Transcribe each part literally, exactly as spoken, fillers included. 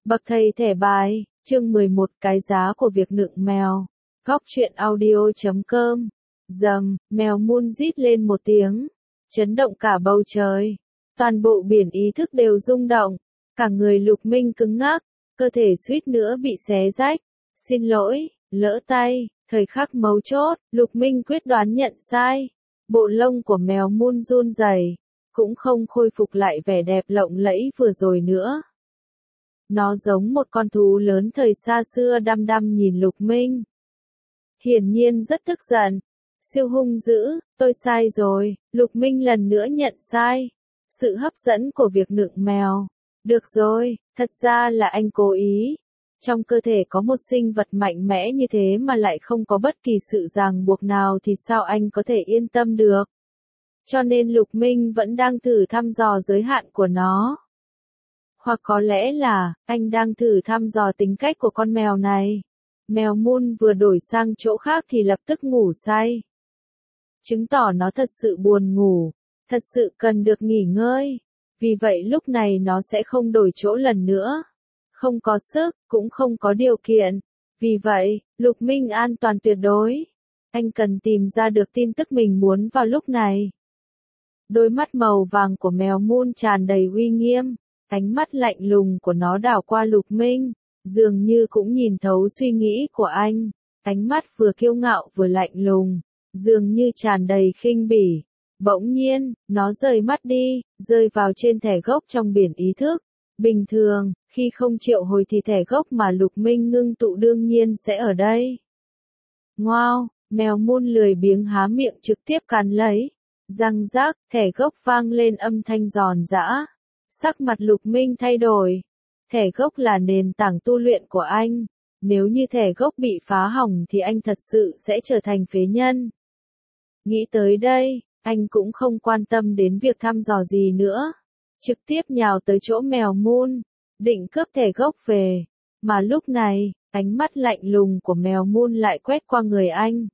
Bậc thầy thẻ bài, chương mười một cái giá của việc nựng mèo. Góc truyện audio chấm com. Dầm, mèo Moon rít lên một tiếng, chấn động cả bầu trời. Toàn bộ biển ý thức đều rung động, cả người Lục Minh cứng ngắc, cơ thể suýt nữa bị xé rách. Xin lỗi, lỡ tay, thời khắc mấu chốt, Lục Minh quyết đoán nhận sai. Bộ lông của mèo Moon run rẩy, cũng không khôi phục lại vẻ đẹp lộng lẫy vừa rồi nữa. Nó giống một con thú lớn thời xa xưa đăm đăm nhìn Lục Minh. Hiển nhiên rất tức giận, siêu hung dữ, tôi sai rồi, Lục Minh lần nữa nhận sai. Sự hấp dẫn của việc nựng mèo. Được rồi, thật ra là anh cố ý. Trong cơ thể có một sinh vật mạnh mẽ như thế mà lại không có bất kỳ sự ràng buộc nào thì sao anh có thể yên tâm được. Cho nên Lục Minh vẫn đang thử thăm dò giới hạn của nó. Hoặc có lẽ là, anh đang thử thăm dò tính cách của con mèo này. Mèo Moon vừa đổi sang chỗ khác thì lập tức ngủ say. Chứng tỏ nó thật sự buồn ngủ, thật sự cần được nghỉ ngơi. Vì vậy lúc này nó sẽ không đổi chỗ lần nữa. Không có sức, cũng không có điều kiện. Vì vậy, Lục Minh an toàn tuyệt đối. Anh cần tìm ra được tin tức mình muốn vào lúc này. Đôi mắt màu vàng của mèo Moon tràn đầy uy nghiêm. Ánh mắt lạnh lùng của nó đảo qua Lục Minh, dường như cũng nhìn thấu suy nghĩ của anh. Ánh mắt vừa kiêu ngạo vừa lạnh lùng, dường như tràn đầy khinh bỉ. Bỗng nhiên, nó rời mắt đi, rơi vào trên thẻ gốc trong biển ý thức. Bình thường, khi không triệu hồi thì thẻ gốc mà Lục Minh ngưng tụ đương nhiên sẽ ở đây. Ngoao, mèo Moon lười biếng há miệng trực tiếp cắn lấy. Răng rác, thẻ gốc vang lên âm thanh giòn giã. Sắc mặt Lục Minh thay đổi. Thẻ gốc là nền tảng tu luyện của anh. Nếu như thẻ gốc bị phá hỏng thì anh thật sự sẽ trở thành phế nhân. Nghĩ tới đây, anh cũng không quan tâm đến việc thăm dò gì nữa. Trực tiếp nhào tới chỗ mèo Moon, định cướp thẻ gốc về. Mà lúc này, ánh mắt lạnh lùng của mèo Moon lại quét qua người anh.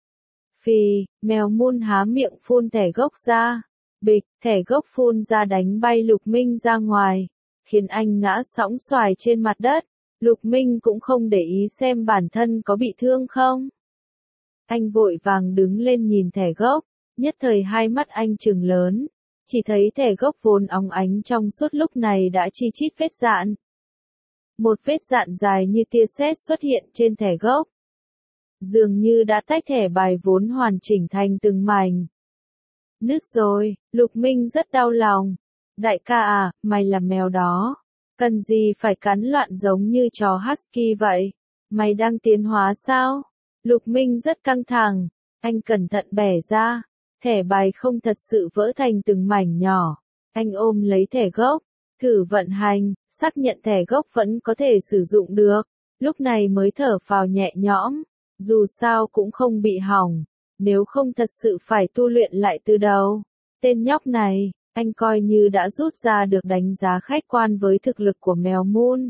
Phì, mèo Moon há miệng phun thẻ gốc ra. Bịch, thẻ gốc phun ra đánh bay Lục Minh ra ngoài, khiến anh ngã sõng xoài trên mặt đất. Lục Minh cũng không để ý xem bản thân có bị thương không. Anh vội vàng đứng lên nhìn thẻ gốc, nhất thời hai mắt anh trừng lớn, chỉ thấy thẻ gốc vốn óng ánh trong suốt lúc này đã chi chít vết dạn. Một vết dạn dài như tia sét xuất hiện trên thẻ gốc. Dường như đã tách thẻ bài vốn hoàn chỉnh thành từng mảnh. Nứt rồi, Lục Minh rất đau lòng. Đại ca à, mày là mèo đó. Cần gì phải cắn loạn giống như chó husky vậy? Mày đang tiến hóa sao? Lục Minh rất căng thẳng. Anh cẩn thận bẻ ra. Thẻ bài không thật sự vỡ thành từng mảnh nhỏ. Anh ôm lấy thẻ gốc. Thử vận hành, xác nhận thẻ gốc vẫn có thể sử dụng được. Lúc này mới thở phào nhẹ nhõm. Dù sao cũng không bị hỏng. Nếu không thật sự phải tu luyện lại từ đầu. Tên nhóc này, anh coi như đã rút ra được đánh giá khách quan với thực lực của mèo Moon.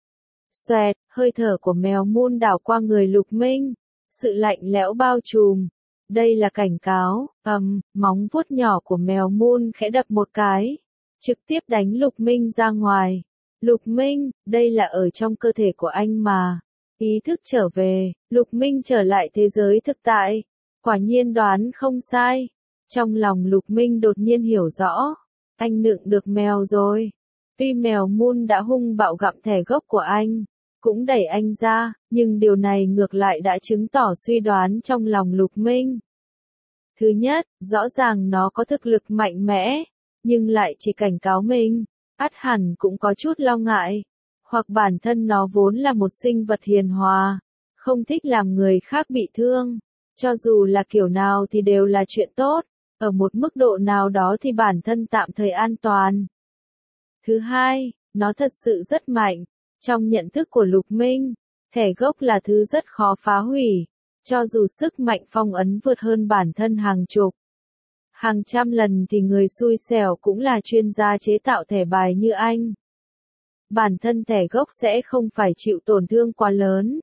Xoẹt, hơi thở của mèo Moon đảo qua người Lục Minh. Sự lạnh lẽo bao trùm. Đây là cảnh cáo, ầm, móng vuốt nhỏ của mèo Moon khẽ đập một cái. Trực tiếp đánh Lục Minh ra ngoài. Lục Minh, đây là ở trong cơ thể của anh mà. Ý thức trở về, Lục Minh trở lại thế giới thực tại. Quả nhiên đoán không sai. Trong lòng Lục Minh đột nhiên hiểu rõ. Anh nựng được mèo rồi. Tuy mèo Moon đã hung bạo gặm thẻ gốc của anh, cũng đẩy anh ra, nhưng điều này ngược lại đã chứng tỏ suy đoán trong lòng Lục Minh. Thứ nhất, rõ ràng nó có thực lực mạnh mẽ, nhưng lại chỉ cảnh cáo mình, ắt hẳn cũng có chút lo ngại. Hoặc bản thân nó vốn là một sinh vật hiền hòa, không thích làm người khác bị thương. Cho dù là kiểu nào thì đều là chuyện tốt, ở một mức độ nào đó thì bản thân tạm thời an toàn. Thứ hai, nó thật sự rất mạnh. Trong nhận thức của Lục Minh, thẻ gốc là thứ rất khó phá hủy, cho dù sức mạnh phong ấn vượt hơn bản thân hàng chục, hàng trăm lần thì người xui xẻo cũng là chuyên gia chế tạo thẻ bài như anh. Bản thân thẻ gốc sẽ không phải chịu tổn thương quá lớn.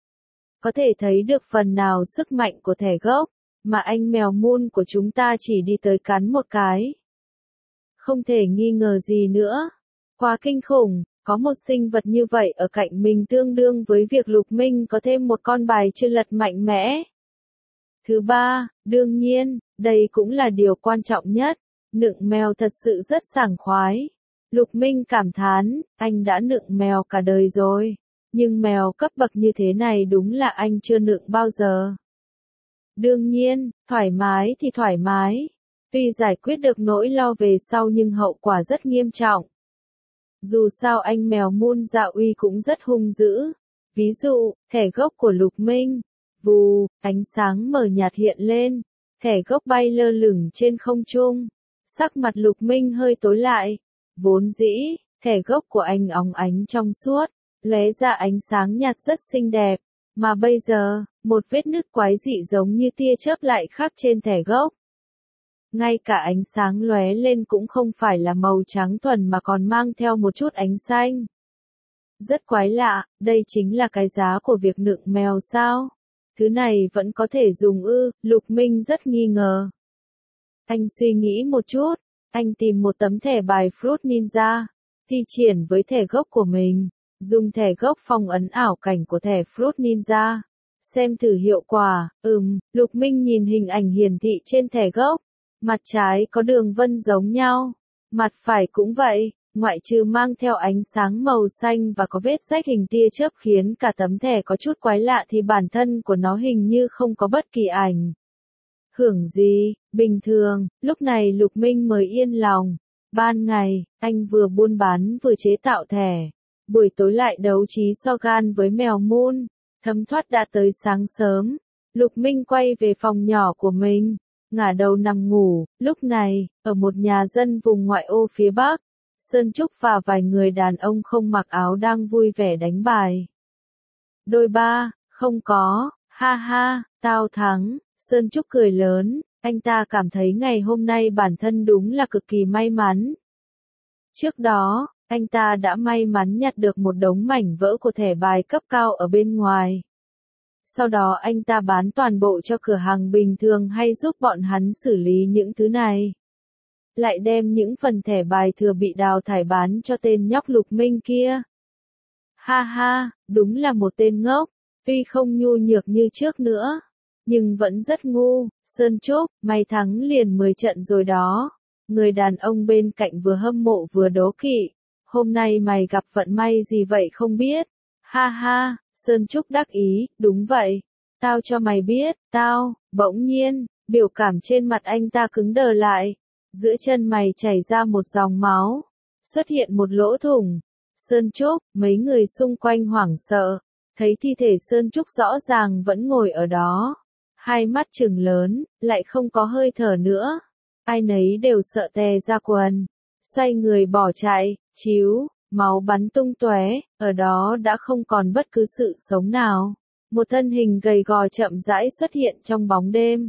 Có thể thấy được phần nào sức mạnh của thẻ gốc, mà anh mèo Moon của chúng ta chỉ đi tới cắn một cái. Không thể nghi ngờ gì nữa. Quá kinh khủng, Có một sinh vật như vậy ở cạnh mình tương đương với việc Lục Minh có thêm một con bài chưa lật mạnh mẽ. Thứ ba, đương nhiên, đây cũng là điều quan trọng nhất, nựng mèo thật sự rất sảng khoái. Lục Minh cảm thán, anh đã nựng mèo cả đời rồi, nhưng mèo cấp bậc như thế này đúng là anh chưa nựng bao giờ. Đương nhiên, thoải mái thì thoải mái, tuy giải quyết được nỗi lo về sau nhưng hậu quả rất nghiêm trọng. Dù sao anh mèo Moon Dạ Uy cũng rất hung dữ. Ví dụ, thẻ gốc của Lục Minh. Vù, ánh sáng mờ nhạt hiện lên. Thẻ gốc bay lơ lửng trên không trung. Sắc mặt Lục Minh hơi tối lại. Vốn dĩ, thẻ gốc của anh óng ánh trong suốt, lóe ra ánh sáng nhạt rất xinh đẹp. Mà bây giờ, một vết nứt quái dị giống như tia chớp lại khắc trên thẻ gốc. Ngay cả ánh sáng lóe lên cũng không phải là màu trắng thuần mà còn mang theo một chút ánh xanh. Rất quái lạ, đây chính là cái giá của việc nựng mèo sao? Thứ này vẫn có thể dùng ư? Lục Minh rất nghi ngờ. Anh suy nghĩ một chút, anh tìm một tấm thẻ bài Fruit Ninja, thi triển với thẻ gốc của mình, dùng thẻ gốc phong ấn ảo cảnh của thẻ Fruit Ninja. Xem thử hiệu quả. Ừm, Lục Minh nhìn hình ảnh hiển thị trên thẻ gốc. Mặt trái có đường vân giống nhau, mặt phải cũng vậy, ngoại trừ mang theo ánh sáng màu xanh và có vết rách hình tia chớp khiến cả tấm thẻ có chút quái lạ thì bản thân của nó hình như không có bất kỳ ảnh hưởng gì, bình thường. Lúc này Lục Minh mới yên lòng. Ban ngày, anh vừa buôn bán vừa chế tạo thẻ, buổi tối lại đấu trí so gan với mèo Moon, thấm thoát đã tới sáng sớm. Lục Minh quay về phòng nhỏ của mình, ngả đầu nằm ngủ. Lúc này, ở một nhà dân vùng ngoại ô phía Bắc, Sơn Trúc và vài người đàn ông không mặc áo đang vui vẻ đánh bài. Đôi ba, không có, ha ha, tao thắng. Sơn Trúc cười lớn, anh ta cảm thấy ngày hôm nay bản thân đúng là cực kỳ may mắn. Trước đó, anh ta đã may mắn nhặt được một đống mảnh vỡ của thẻ bài cấp cao ở bên ngoài. Sau đó anh ta bán toàn bộ cho cửa hàng bình thường hay giúp bọn hắn xử lý những thứ này. Lại đem những phần thẻ bài thừa bị đào thải bán cho tên nhóc Lục Minh kia. Ha ha, đúng là một tên ngốc, tuy không nhu nhược như trước nữa, nhưng vẫn rất ngu. Sơn Trúc, mày thắng liền mười trận rồi đó. Người đàn ông bên cạnh vừa hâm mộ vừa đố kỵ. Hôm nay mày gặp vận may gì vậy không biết? Ha ha, Sơn Trúc đắc ý, đúng vậy. Tao cho mày biết, tao, bỗng nhiên, biểu cảm trên mặt anh ta cứng đờ lại. Giữa chân mày chảy ra một dòng máu. Xuất hiện một lỗ thủng. Sơn Trúc, mấy người xung quanh hoảng sợ. Thấy thi thể Sơn Trúc rõ ràng vẫn ngồi ở đó. Hai mắt trừng lớn, lại không có hơi thở nữa. Ai nấy đều sợ tè ra quần. Xoay người bỏ chạy, chíu, máu bắn tung tóe, ở đó đã không còn bất cứ sự sống nào. Một thân hình gầy gò chậm rãi xuất hiện trong bóng đêm.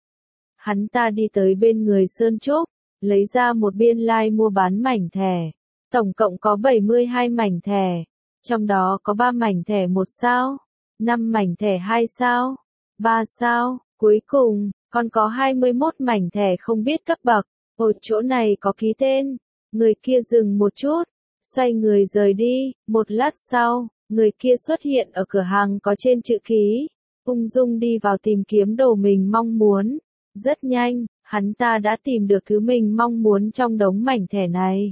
Hắn ta đi tới bên người Sơn Trúc, lấy ra một biên lai like mua bán mảnh thẻ. Tổng cộng có bảy mươi hai mảnh thẻ. Trong đó có ba mảnh thẻ một sao, năm mảnh thẻ hai sao, ba sao, cuối cùng, còn có hai mươi mốt mảnh thẻ không biết cấp bậc. Ở chỗ này có ký tên. Người kia dừng một chút, xoay người rời đi. Một lát sau, người kia xuất hiện ở cửa hàng có trên chữ ký, ung dung đi vào tìm kiếm đồ mình mong muốn. Rất nhanh, hắn ta đã tìm được thứ mình mong muốn trong đống mảnh thẻ này.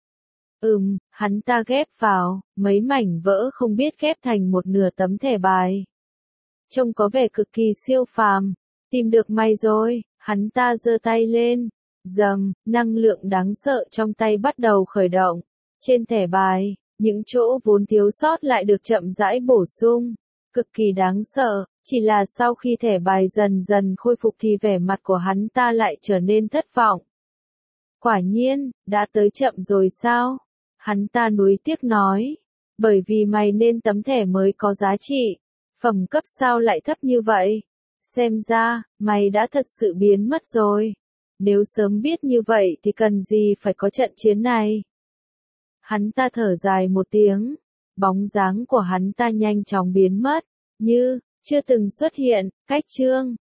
Ừm, hắn ta ghép vào, mấy mảnh vỡ không biết ghép thành một nửa tấm thẻ bài. Trông có vẻ cực kỳ siêu phàm. Tìm được mày rồi, hắn ta giơ tay lên. Dầm, năng lượng đáng sợ trong tay bắt đầu khởi động. Trên thẻ bài, những chỗ vốn thiếu sót lại được chậm rãi bổ sung. Cực kỳ đáng sợ, chỉ là sau khi thẻ bài dần dần khôi phục thì vẻ mặt của hắn ta lại trở nên thất vọng. Quả nhiên, đã tới chậm rồi sao? Hắn ta nuối tiếc nói. Bởi vì mày nên tấm thẻ mới có giá trị. Phẩm cấp sao lại thấp như vậy? Xem ra, mày đã thật sự biến mất rồi. Nếu sớm biết như vậy thì cần gì phải có trận chiến này? Hắn ta thở dài một tiếng. Bóng dáng của hắn ta nhanh chóng biến mất. Như, chưa từng xuất hiện. Cách chương.